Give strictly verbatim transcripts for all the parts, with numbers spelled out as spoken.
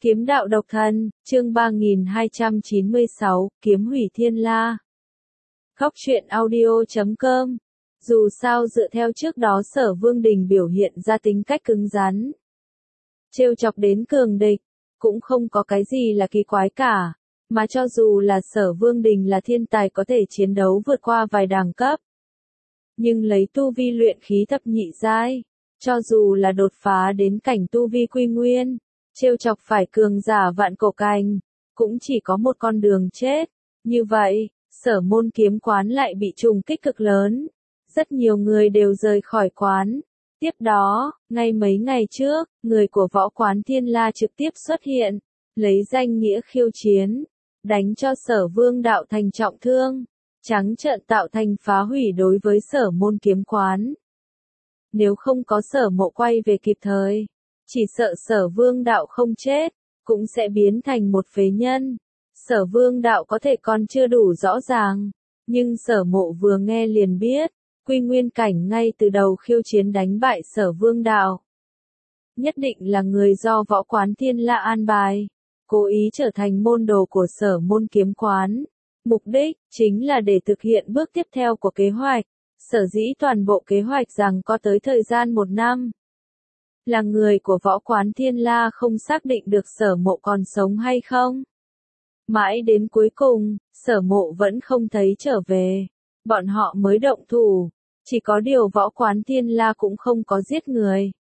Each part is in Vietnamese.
Kiếm đạo độc thân, chương ba nghìn hai trăm chín mươi sáu, kiếm hủy thiên la. Góc truyện audio chấm com. Dù sao dựa theo trước đó Sở Vương Đình biểu hiện ra tính cách cứng rắn, trêu chọc đến cường địch, cũng không có cái gì là kỳ quái cả, mà cho dù là Sở Vương Đình là thiên tài có thể chiến đấu vượt qua vài đẳng cấp, nhưng lấy tu vi luyện khí thập nhị giai, cho dù là đột phá đến cảnh tu vi quy nguyên, trêu chọc phải cường giả vạn cổ cảnh, cũng chỉ có một con đường chết. Như vậy, Sở Môn kiếm quán lại bị trùng kích cực lớn. Rất nhiều người đều rời khỏi quán. Tiếp đó, ngay mấy ngày trước, người của võ quán Thiên La trực tiếp xuất hiện, lấy danh nghĩa khiêu chiến, đánh cho Sở Vương Đạo thành trọng thương, trắng trợn tạo thành phá hủy đối với Sở Môn kiếm quán. Nếu không có Sở Mộ quay về kịp thời, chỉ sợ Sở Vương Đạo không chết, cũng sẽ biến thành một phế nhân. Sở Vương Đạo có thể còn chưa đủ rõ ràng, nhưng Sở Mộ vừa nghe liền biết, quy nguyên cảnh ngay từ đầu khiêu chiến đánh bại Sở Vương Đạo. Nhất định là người do võ quán Thiên La an bài, cố ý trở thành môn đồ của Sở Môn kiếm quán. Mục đích chính là để thực hiện bước tiếp theo của kế hoạch. Sở dĩ toàn bộ kế hoạch rằng có tới thời gian một năm. Là người của võ quán Thiên La không xác định được Sở Mộ còn sống hay không. Mãi đến cuối cùng, Sở Mộ vẫn không thấy trở về. Bọn họ mới động thủ. Chỉ có điều võ quán Thiên La cũng không có giết người,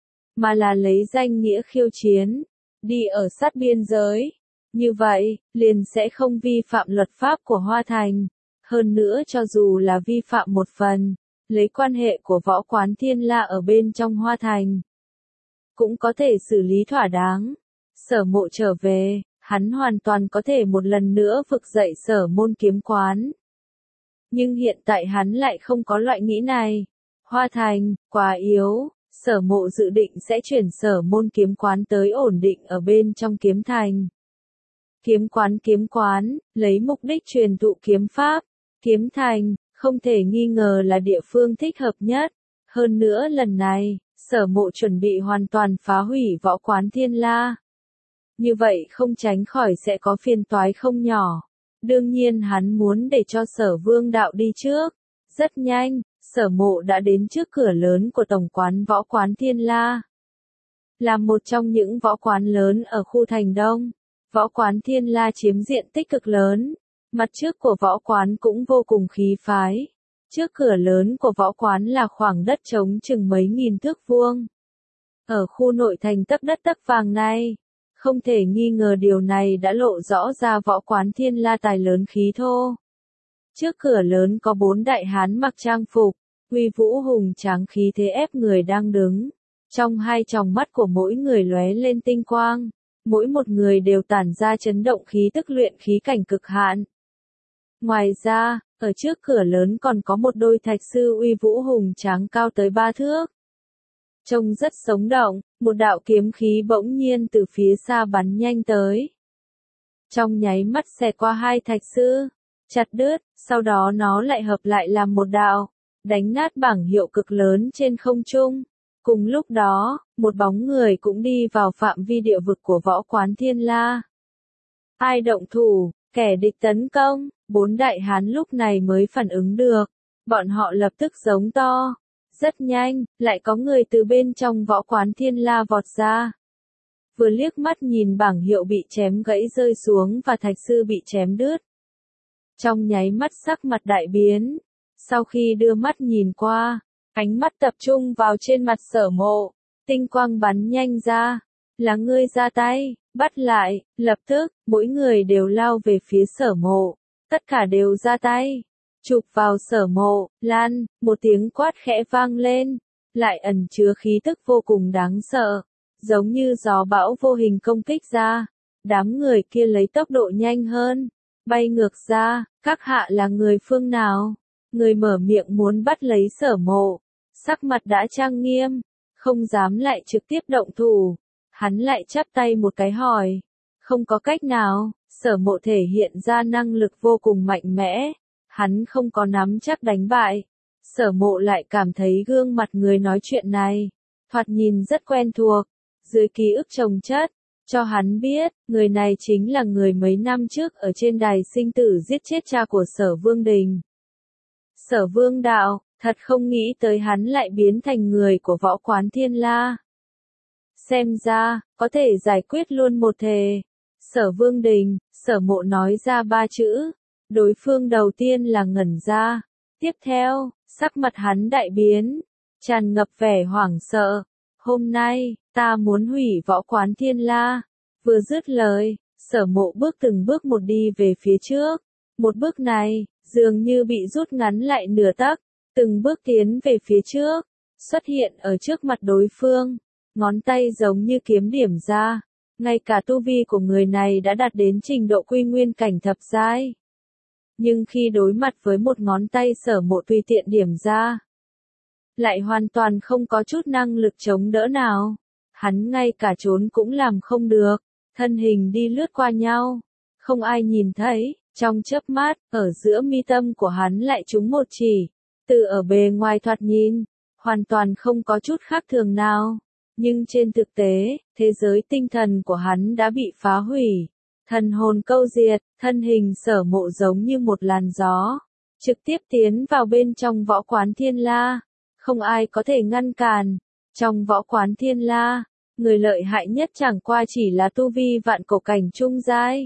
mà là lấy danh nghĩa khiêu chiến, đi ở sát biên giới. Như vậy, liền sẽ không vi phạm luật pháp của Hoa Thành. Hơn nữa cho dù là vi phạm một phần, lấy quan hệ của võ quán Thiên La ở bên trong Hoa Thành, cũng có thể xử lý thỏa đáng. Sở Mộ trở về, hắn hoàn toàn có thể một lần nữa vực dậy Sở Môn kiếm quán. Nhưng hiện tại hắn lại không có loại nghĩ này. Hoa Thành, quá yếu, Sở Mộ dự định sẽ chuyển Sở Môn kiếm quán tới ổn định ở bên trong kiếm thành. Kiếm quán kiếm quán, lấy mục đích truyền thụ kiếm pháp. Kiếm thành, không thể nghi ngờ là địa phương thích hợp nhất. Hơn nữa lần này, Sở Mộ chuẩn bị hoàn toàn phá hủy võ quán Thiên La. Như vậy không tránh khỏi sẽ có phiền toái không nhỏ. Đương nhiên hắn muốn để cho Sở Vương Đạo đi trước. Rất nhanh, Sở Mộ đã đến trước cửa lớn của tổng quán võ quán Thiên La. Là một trong những võ quán lớn ở khu thành Đông, võ quán Thiên La chiếm diện tích cực lớn. Mặt trước của võ quán cũng vô cùng khí phái. Trước cửa lớn của võ quán là khoảng đất trống chừng mấy nghìn thước vuông. Ở khu nội thành tấc đất tấc vàng này, không thể nghi ngờ điều này đã lộ rõ ra võ quán Thiên La tài lớn khí thô. Trước cửa lớn có bốn đại hán mặc trang phục, uy vũ hùng tráng khí thế ép người đang đứng. Trong hai tròng mắt của mỗi người lóe lên tinh quang, mỗi một người đều tản ra chấn động khí tức luyện khí cảnh cực hạn. Ngoài ra, ở trước cửa lớn còn có một đôi thạch sư uy vũ hùng tráng cao tới ba thước. Trông rất sống động, một đạo kiếm khí bỗng nhiên từ phía xa bắn nhanh tới. Trong nháy mắt xẹt qua hai thạch sư, chặt đứt, sau đó nó lại hợp lại làm một đạo, đánh nát bảng hiệu cực lớn trên không trung. Cùng lúc đó, một bóng người cũng đi vào phạm vi địa vực của võ quán Thiên La. Ai động thủ, kẻ địch tấn công, bốn đại hán lúc này mới phản ứng được. Bọn họ lập tức giống to. Rất nhanh, lại có người từ bên trong võ quán Thiên La vọt ra. Vừa liếc mắt nhìn bảng hiệu bị chém gãy rơi xuống và thạch sư bị chém đứt. Trong nháy mắt sắc mặt đại biến. Sau khi đưa mắt nhìn qua, ánh mắt tập trung vào trên mặt Sở Mộ, tinh quang bắn nhanh ra. Là ngươi ra tay, bắt lại, lập tức, mỗi người đều lao về phía Sở Mộ, tất cả đều ra tay. Chụp vào Sở Mộ, lan, một tiếng quát khẽ vang lên, lại ẩn chứa khí tức vô cùng đáng sợ, giống như gió bão vô hình công kích ra. Đám người kia lấy tốc độ nhanh hơn, bay ngược ra. Các hạ là người phương nào? Người mở miệng muốn bắt lấy Sở Mộ, sắc mặt đã trang nghiêm, không dám lại trực tiếp động thủ. Hắn lại chắp tay một cái hỏi, không có cách nào. Sở Mộ thể hiện ra năng lực vô cùng mạnh mẽ. Hắn không có nắm chắc đánh bại. Sở Mộ lại cảm thấy gương mặt người nói chuyện này thoạt nhìn rất quen thuộc. Dưới ký ức chồng chất, cho hắn biết, người này chính là người mấy năm trước ở trên đài sinh tử giết chết cha của Sở Vương Đình. Sở Vương đạo, thật không nghĩ tới hắn lại biến thành người của Võ Quán Thiên La. Xem ra, có thể giải quyết luôn một thề. Sở Vương Đình, Sở Mộ nói ra ba chữ. Đối phương đầu tiên là ngẩn ra. Tiếp theo, sắc mặt hắn đại biến, tràn ngập vẻ hoảng sợ. Hôm nay, ta muốn hủy Võ Quán Thiên La. Vừa dứt lời, Sở Mộ bước từng bước một đi về phía trước. Một bước này, dường như bị rút ngắn lại nửa tấc, từng bước tiến về phía trước, xuất hiện ở trước mặt đối phương, ngón tay giống như kiếm điểm ra, ngay cả tu vi của người này đã đạt đến trình độ quy nguyên cảnh thập giai. Nhưng khi đối mặt với một ngón tay Sở Mộ tùy tiện điểm ra, lại hoàn toàn không có chút năng lực chống đỡ nào, hắn ngay cả trốn cũng làm không được, thân hình đi lướt qua nhau, không ai nhìn thấy. Trong chớp mắt, ở giữa mi tâm của hắn lại trúng một chỉ, từ ở bề ngoài thoạt nhìn, hoàn toàn không có chút khác thường nào. Nhưng trên thực tế, thế giới tinh thần của hắn đã bị phá hủy, thần hồn câu diệt, thân hình Sở Mộ giống như một làn gió, trực tiếp tiến vào bên trong Võ Quán Thiên La, không ai có thể ngăn cản. Trong Võ Quán Thiên La, người lợi hại nhất chẳng qua chỉ là tu vi vạn cổ cảnh trung giai.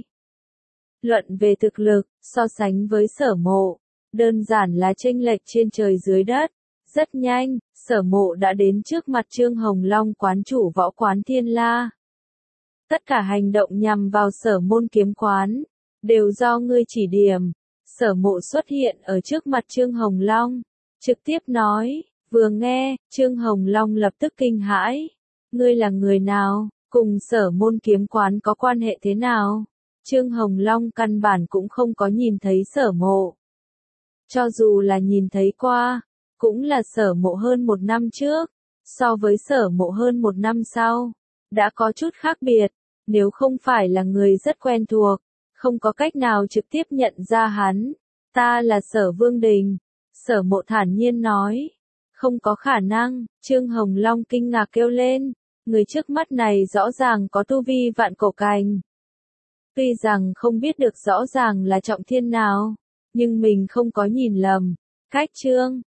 Luận về thực lực, so sánh với Sở Mộ, đơn giản là chênh lệch trên trời dưới đất. Rất nhanh, Sở Mộ đã đến trước mặt Trương Hồng Long quán chủ Võ Quán Thiên La. Tất cả hành động nhằm vào Sở Môn kiếm quán, đều do ngươi chỉ điểm. Sở Mộ xuất hiện ở trước mặt Trương Hồng Long, trực tiếp nói, vừa nghe, Trương Hồng Long lập tức kinh hãi. Ngươi là người nào, cùng Sở Môn kiếm quán có quan hệ thế nào? Trương Hồng Long căn bản cũng không có nhìn thấy Sở Mộ. Cho dù là nhìn thấy qua, cũng là Sở Mộ hơn một năm trước, so với Sở Mộ hơn một năm sau, đã có chút khác biệt, nếu không phải là người rất quen thuộc, không có cách nào trực tiếp nhận ra hắn. Ta là Sở Vương Đình, Sở Mộ thản nhiên nói. Không có khả năng, Trương Hồng Long kinh ngạc kêu lên, người trước mắt này rõ ràng có tu vi vạn cổ cảnh. Tuy rằng không biết được rõ ràng là trọng thiên nào, nhưng mình không có nhìn lầm. Cách Trương